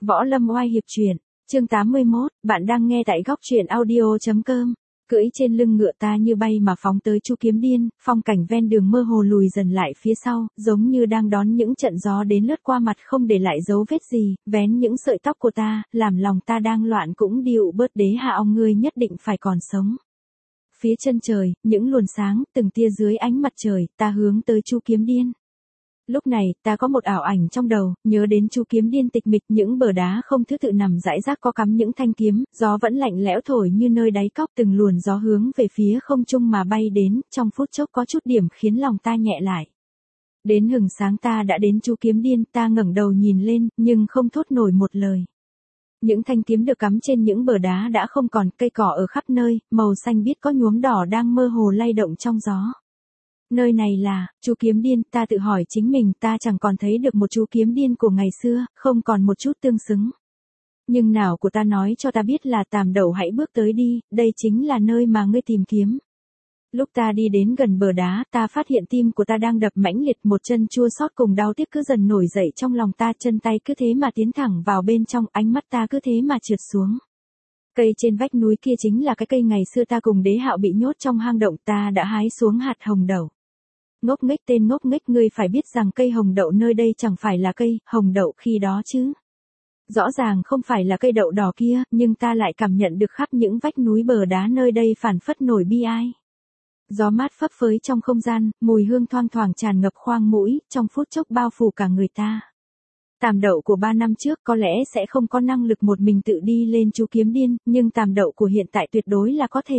Võ Lâm Oai hiệp truyện, chương 81, bạn đang nghe tại góc truyện audio.com. Cưỡi trên lưng ngựa ta như bay mà phóng tới Chu Kiếm Điên, phong cảnh ven đường mơ hồ lùi dần lại phía sau, giống như đang đón những trận gió đến lướt qua mặt không để lại dấu vết gì, vén những sợi tóc của ta, làm lòng ta đang loạn cũng dịu bớt. Đế hạ ông ngươi nhất định phải còn sống. Phía chân trời, những luồn sáng, từng tia dưới ánh mặt trời, ta hướng tới Chu Kiếm Điên. Lúc này, ta có một ảo ảnh trong đầu, nhớ đến Chu Kiếm Điên tịch mịch, những bờ đá không thứ tự nằm rải rác có cắm những thanh kiếm, gió vẫn lạnh lẽo thổi như nơi đáy cốc, từng luồn gió hướng về phía không trung mà bay đến, trong phút chốc có chút điểm khiến lòng ta nhẹ lại. Đến hừng sáng ta đã đến Chu Kiếm Điên, ta ngẩng đầu nhìn lên, nhưng không thốt nổi một lời. Những thanh kiếm được cắm trên những bờ đá đã không còn, cây cỏ ở khắp nơi, màu xanh biếc có nhuốm đỏ đang mơ hồ lay động trong gió. Nơi này là, Chu Kiếm Điên, ta tự hỏi chính mình, ta chẳng còn thấy được một Chu Kiếm Điên của ngày xưa, không còn một chút tương xứng. Nhưng nào của ta nói cho ta biết là Tàm Đậu hãy bước tới đi, đây chính là nơi mà ngươi tìm kiếm. Lúc ta đi đến gần bờ đá, ta phát hiện tim của ta đang đập mãnh liệt, một chân chua xót cùng đau tiếc cứ dần nổi dậy trong lòng ta, chân tay cứ thế mà tiến thẳng vào bên trong, ánh mắt ta cứ thế mà trượt xuống. Cây trên vách núi kia chính là cái cây ngày xưa ta cùng Đế Hạo bị nhốt trong hang động, ta đã hái xuống hạt hồng đậu. Ngốc nghếch tên ngốc nghếch, ngươi phải biết rằng cây hồng đậu nơi đây chẳng phải là cây hồng đậu khi đó chứ. Rõ ràng không phải là cây đậu đỏ kia, nhưng ta lại cảm nhận được khắp những vách núi bờ đá nơi đây phảng phất nổi bi ai. Gió mát phấp phới trong không gian, mùi hương thoang thoảng tràn ngập khoang mũi, trong phút chốc bao phủ cả người ta. Tàm Đậu của 3 năm trước có lẽ sẽ không có năng lực một mình tự đi lên Chu Kiếm Điên, nhưng Tàm Đậu của hiện tại tuyệt đối là có thể.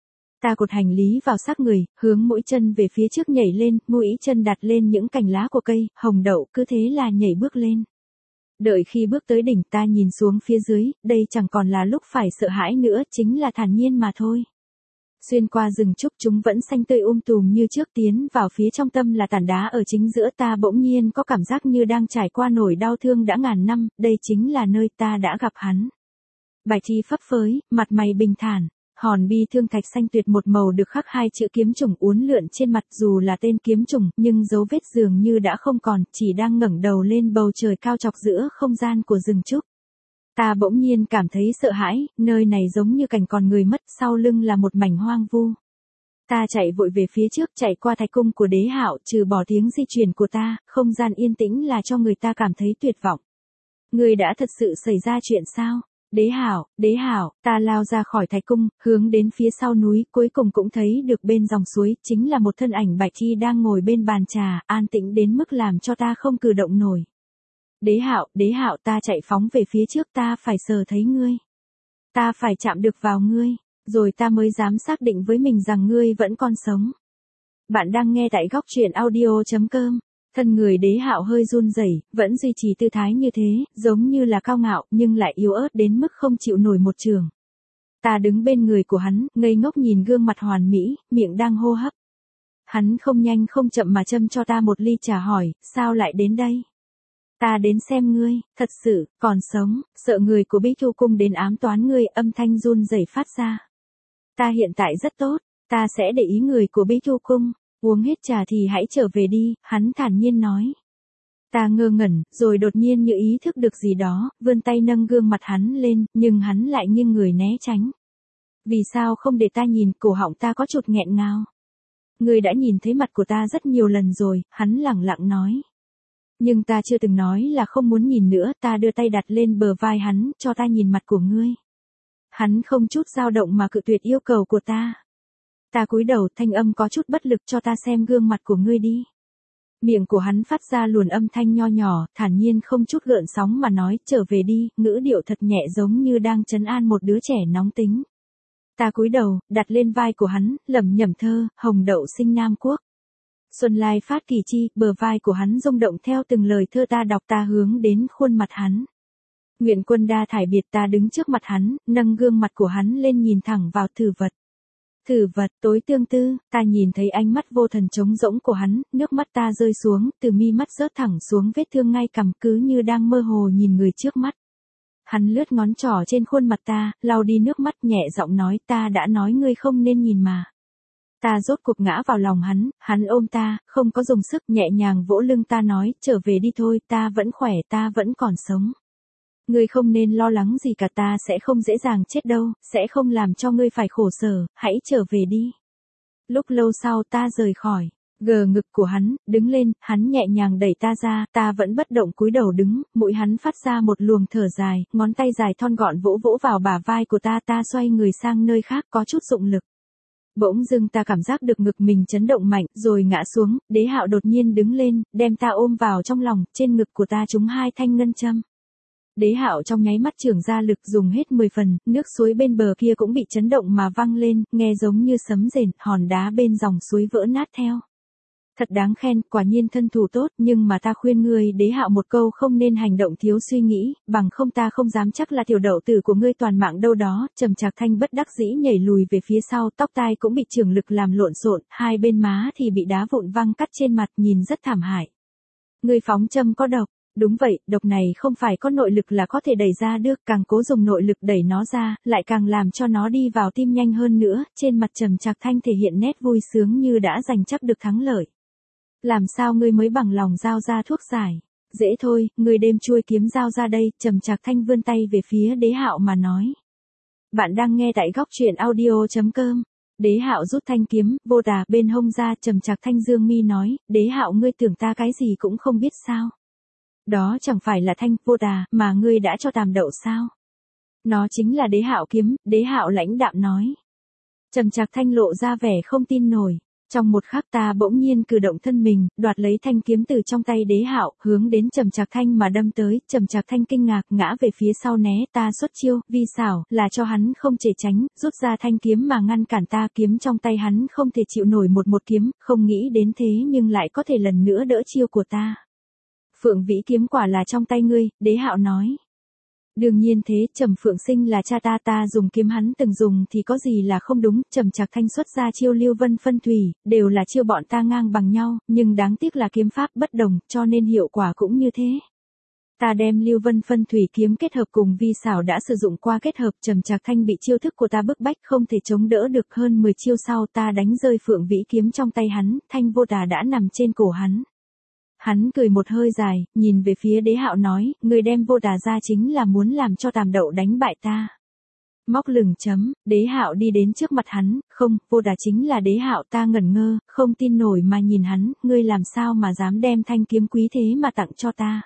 Ta cột hành lý vào xác người, hướng mũi chân về phía trước nhảy lên, mũi chân đặt lên những cành lá của cây, hồng đậu cứ thế là nhảy bước lên. Đợi khi bước tới đỉnh ta nhìn xuống phía dưới, đây chẳng còn là lúc phải sợ hãi nữa, chính là thản nhiên mà thôi. Xuyên qua rừng trúc chúng vẫn xanh tươi tùm như trước, tiến vào phía trong tâm là tảng đá ở chính giữa, ta bỗng nhiên có cảm giác như đang trải qua nỗi đau thương đã ngàn năm, đây chính là nơi ta đã gặp hắn. Bài thi phấp phới, mặt mày bình thản. Hòn bi thương thạch xanh tuyệt một màu được khắc 2 chữ kiếm trùng uốn lượn trên mặt, dù là tên kiếm trùng, nhưng dấu vết dường như đã không còn, chỉ đang ngẩng đầu lên bầu trời cao chọc giữa không gian của rừng trúc. Ta bỗng nhiên cảm thấy sợ hãi, nơi này giống như cảnh còn người mất, sau lưng là một mảnh hoang vu. Ta chạy vội về phía trước, chạy qua thạch cung của Đế Hạo, trừ bỏ tiếng di chuyển của ta, không gian yên tĩnh là cho người ta cảm thấy tuyệt vọng. Người đã thật sự xảy ra chuyện sao? Đế Hạo, ta lao ra khỏi thạch cung, hướng đến phía sau núi, cuối cùng cũng thấy được bên dòng suối, chính là một thân ảnh Bạch Thi đang ngồi bên bàn trà, an tĩnh đến mức làm cho ta không cử động nổi. Đế Hạo, ta chạy phóng về phía trước, ta phải sờ thấy ngươi. Ta phải chạm được vào ngươi, rồi ta mới dám xác định với mình rằng ngươi vẫn còn sống. Bạn đang nghe tại góc truyện audio.com. Thân người Đế Hạo hơi run rẩy, vẫn duy trì tư thái như thế, giống như là cao ngạo, nhưng lại yếu ớt đến mức không chịu nổi một trường. Ta đứng bên người của hắn, ngây ngốc nhìn gương mặt hoàn mỹ, miệng đang hô hấp. Hắn không nhanh không chậm mà châm cho ta một ly trà, hỏi, sao lại đến đây? Ta đến xem ngươi, thật sự, còn sống, sợ người của Bích Thu Cung đến ám toán ngươi, âm thanh run rẩy phát ra. Ta hiện tại rất tốt, ta sẽ để ý người của Bích Thu Cung. Uống hết trà thì hãy trở về đi, hắn thản nhiên nói. Ta ngơ ngẩn, rồi đột nhiên như ý thức được gì đó, vươn tay nâng gương mặt hắn lên, nhưng hắn lại nghiêng người né tránh. Vì sao không để ta nhìn? Cổ họng ta có chút nghẹn ngào. Ngươi đã nhìn thấy mặt của ta rất nhiều lần rồi, hắn lẳng lặng nói. Nhưng ta chưa từng nói là không muốn nhìn nữa, ta đưa tay đặt lên bờ vai hắn, cho ta nhìn mặt của ngươi. Hắn không chút dao động mà cự tuyệt yêu cầu của ta. Ta cúi đầu, thanh âm có chút bất lực, cho ta xem gương mặt của ngươi đi. Miệng của hắn phát ra luồn âm thanh nho nhỏ, thản nhiên không chút gợn sóng mà nói, trở về đi, ngữ điệu thật nhẹ giống như đang trấn an một đứa trẻ nóng tính. Ta cúi đầu, đặt lên vai của hắn, lẩm nhẩm thơ, hồng đậu sinh Nam Quốc. Xuân lai phát kỳ chi, bờ vai của hắn rung động theo từng lời thơ ta đọc, ta hướng đến khuôn mặt hắn. Nguyện quân đa thải biệt, ta đứng trước mặt hắn, nâng gương mặt của hắn lên nhìn thẳng vào thử vật. Thử vật, tối tương tư, ta nhìn thấy ánh mắt vô thần trống rỗng của hắn, nước mắt ta rơi xuống, từ mi mắt rớt thẳng xuống vết thương ngay cằm, cứ như đang mơ hồ nhìn người trước mắt. Hắn lướt ngón trỏ trên khuôn mặt ta, lau đi nước mắt, nhẹ giọng nói, ta đã nói ngươi không nên nhìn mà. Ta rốt cuộc ngã vào lòng hắn ôm ta, không có dùng sức, nhẹ nhàng vỗ lưng ta nói, trở về đi thôi, ta vẫn khỏe, ta vẫn còn sống. Ngươi không nên lo lắng gì cả, ta sẽ không dễ dàng chết đâu, sẽ không làm cho ngươi phải khổ sở, hãy trở về đi. Lúc lâu sau ta rời khỏi. Gờ ngực của hắn, đứng lên, hắn nhẹ nhàng đẩy ta ra, ta vẫn bất động cúi đầu đứng, mũi hắn phát ra một luồng thở dài, ngón tay dài thon gọn vỗ vỗ vào bả vai của ta, ta xoay người sang nơi khác có chút dụng lực. Bỗng dưng ta cảm giác được ngực mình chấn động mạnh, rồi ngã xuống, Đế Hạo đột nhiên đứng lên, đem ta ôm vào trong lòng, trên ngực của ta trúng 2 thanh ngân châm. Đế Hạo trong nháy mắt trưởng ra lực dùng hết 10 phần, nước suối bên bờ kia cũng bị chấn động mà văng lên, nghe giống như sấm rền, hòn đá bên dòng suối vỡ nát theo. Thật đáng khen, quả nhiên thân thủ tốt, nhưng mà ta khuyên ngươi Đế Hạo một câu không nên hành động thiếu suy nghĩ, bằng không ta không dám chắc là tiểu đậu tử của ngươi toàn mạng đâu đó. Trầm Trạc Thanh bất đắc dĩ nhảy lùi về phía sau, tóc tai cũng bị chưởng lực làm lộn xộn, hai bên má thì bị đá vụn văng cắt trên mặt, nhìn rất thảm hại. Ngươi phóng châm có độc. Đúng vậy, độc này không phải có nội lực là có thể đẩy ra được, càng cố dùng nội lực đẩy nó ra, lại càng làm cho nó đi vào tim nhanh hơn nữa. Trên mặt Trầm Trạc Thanh thể hiện nét vui sướng như đã giành chắc được thắng lợi. Làm sao ngươi mới bằng lòng giao ra thuốc giải? Dễ thôi, ngươi đem chuôi kiếm giao ra đây. Trầm Trạc Thanh vươn tay về phía Đế Hạo mà nói. Bạn đang nghe tại góc truyện audio.com. Đế Hạo rút thanh kiếm, vô đà bên hông ra. Trầm Trạc Thanh dương mi nói, Đế Hạo ngươi tưởng ta cái gì cũng không biết sao? Đó chẳng phải là thanh vô đà mà ngươi đã cho Tàm Đậu sao? Nó chính là Đế Hạo kiếm. Đế Hạo lãnh đạm nói. Trầm Trạc Thanh lộ ra vẻ không tin nổi. Trong một khắc ta bỗng nhiên cử động thân mình, đoạt lấy thanh kiếm từ trong tay Đế Hạo, hướng đến Trầm Trạc Thanh mà đâm tới. Trầm Trạc Thanh kinh ngạc ngã về phía sau né, ta xuất chiêu, vi xảo, là cho hắn không thể tránh, rút ra thanh kiếm mà ngăn cản ta. Kiếm trong tay hắn không thể chịu nổi một kiếm, không nghĩ đến thế nhưng lại có thể lần nữa đỡ chiêu của ta. Phượng Vĩ kiếm quả là trong tay ngươi, Đế Hạo nói. Đương nhiên thế, Trầm Phượng Sinh là cha ta dùng kiếm hắn từng dùng thì có gì là không đúng. Trầm Trạc Thanh xuất ra chiêu Lưu Vân Phân Thủy, đều là chiêu bọn ta ngang bằng nhau, nhưng đáng tiếc là kiếm pháp bất đồng, cho nên hiệu quả cũng như thế. Ta đem Lưu Vân Phân Thủy kiếm kết hợp cùng vi xảo đã sử dụng qua kết hợp. Trầm Trạc Thanh bị chiêu thức của ta bức bách không thể chống đỡ được, hơn 10 chiêu sau ta đánh rơi Phượng Vĩ kiếm trong tay hắn, thanh vô tà đã nằm trên cổ hắn. Hắn cười một hơi dài, nhìn về phía Đế Hạo nói, người đem vô đà ra chính là muốn làm cho Tàm Đậu đánh bại ta. Móc lửng chấm, Đế Hạo đi đến trước mặt hắn, không, vô đà chính là Đế Hạo. Ta ngẩn ngơ, không tin nổi mà nhìn hắn, ngươi làm sao mà dám đem thanh kiếm quý thế mà tặng cho ta.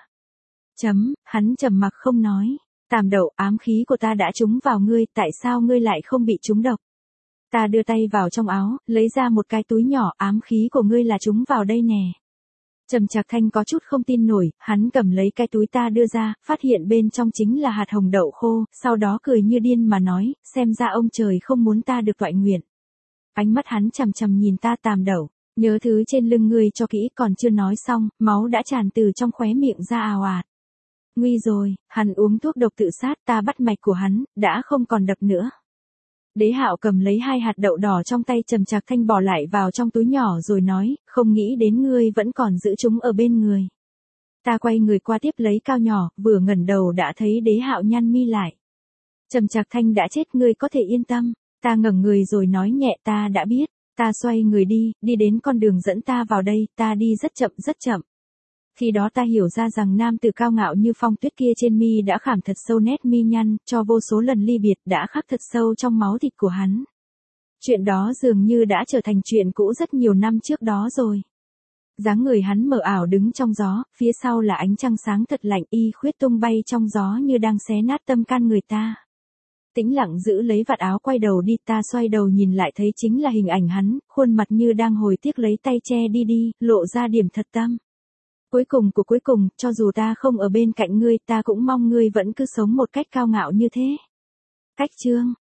Hắn trầm mặc không nói. Tàm Đậu, ám khí của ta đã trúng vào ngươi, tại sao ngươi lại không bị trúng độc? Ta đưa tay vào trong áo, lấy ra một cái túi nhỏ, ám khí của ngươi là trúng vào đây nè. Trầm Trạc Thanh có chút không tin nổi, hắn cầm lấy cái túi ta đưa ra, phát hiện bên trong chính là hạt hồng đậu khô, sau đó cười như điên mà nói, xem ra ông trời không muốn ta được toại nguyện. Ánh mắt hắn chằm chằm nhìn ta. Tàm Đậu, nhớ thứ trên lưng ngươi cho kỹ. Còn chưa nói xong, máu đã tràn từ trong khóe miệng ra ào ạt. Nguy rồi, hắn uống thuốc độc tự sát. Ta bắt mạch của hắn, đã không còn đập nữa. Đế Hạo cầm lấy 2 hạt đậu đỏ trong tay Trầm Trạc Thanh bỏ lại vào trong túi nhỏ rồi nói, không nghĩ đến ngươi vẫn còn giữ chúng ở bên người. Ta quay người qua tiếp lấy cao nhỏ, vừa ngẩng đầu đã thấy Đế Hạo nhăn mi lại. Trầm Trạc Thanh đã chết, ngươi có thể yên tâm. Ta ngẩng người rồi nói nhẹ, ta đã biết. Ta xoay người đi đến con đường dẫn ta vào đây, ta đi rất chậm. Khi đó ta hiểu ra rằng nam tử cao ngạo như Phong Tuyết kia trên mi đã khảm thật sâu nét mi nhăn, cho vô số lần ly biệt đã khắc thật sâu trong máu thịt của hắn. Chuyện đó dường như đã trở thành chuyện cũ rất nhiều năm trước đó rồi. Dáng người hắn mờ ảo đứng trong gió, phía sau là ánh trăng sáng thật lạnh, y khuyết tung bay trong gió như đang xé nát tâm can người ta. Tĩnh lặng giữ lấy vạt áo quay đầu đi, ta xoay đầu nhìn lại thấy chính là hình ảnh hắn, khuôn mặt như đang hồi tiếc lấy tay che đi, lộ ra điểm thật tâm. Cuối cùng, cho dù ta không ở bên cạnh ngươi, ta cũng mong ngươi vẫn cứ sống một cách cao ngạo như thế. Cách chương